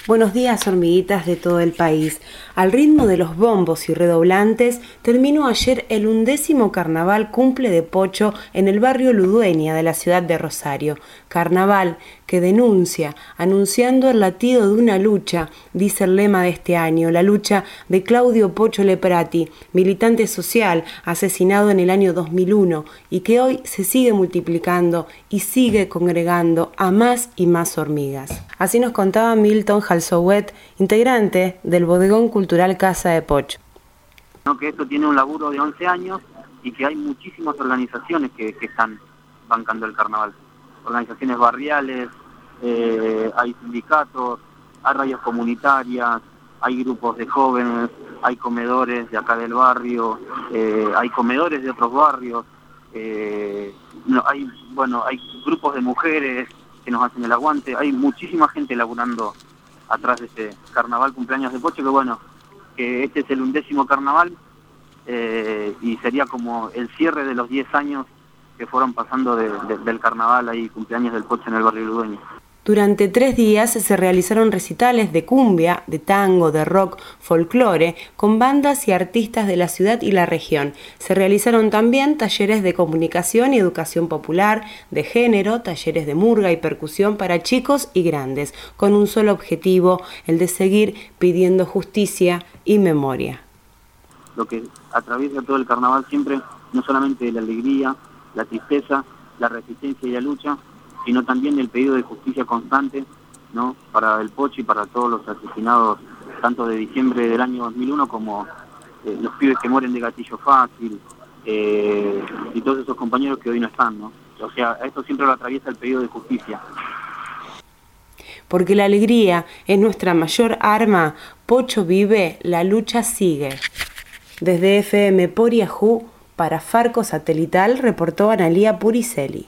Buenos días, hormiguitas de todo el país. Al ritmo de los bombos y redoblantes, terminó ayer el 11º Carnaval Cumple de Pocho en el barrio Ludueña de la ciudad de Rosario. Carnaval que denuncia, anunciando el latido de una lucha, dice el lema de este año, la lucha de Claudio Pocho Leprati, militante social asesinado en el año 2001 y que hoy se sigue multiplicando y sigue congregando a más y más hormigas. Así nos contaba Milton Halsowet, integrante del Bodegón Cultural Casa de Pocho. Que esto tiene un laburo de 11 años y que hay muchísimas organizaciones que están bancando el carnaval. Organizaciones barriales, hay sindicatos, hay radios comunitarias, hay grupos de jóvenes, hay comedores de acá del barrio, hay comedores de otros barrios, hay grupos de mujeres que nos hacen el aguante, hay muchísima gente laburando atrás de este carnaval cumpleaños de Pocho, que este es el 11º carnaval y sería como el cierre de los 10 años que fueron pasando del carnaval ahí, cumpleaños del Pocho en el barrio Ludueña. Durante 3 días se realizaron recitales de cumbia, de tango, de rock, folclore, con bandas y artistas de la ciudad y la región. Se realizaron también talleres de comunicación y educación popular, de género, talleres de murga y percusión para chicos y grandes, con un solo objetivo, el de seguir pidiendo justicia y memoria. Lo que atraviesa todo el carnaval siempre, no solamente la alegría, la tristeza, la resistencia y la lucha, sino también el pedido de justicia constante, ¿no?, para el Pocho y para todos los asesinados, tanto de diciembre del año 2001 como los pibes que mueren de gatillo fácil, y todos esos compañeros que hoy no están, ¿no? O sea, esto siempre lo atraviesa el pedido de justicia. Porque la alegría es nuestra mayor arma, Pocho vive, la lucha sigue. Desde FM por Yahoo, para Farco Satelital, reportó Analía Puricelli.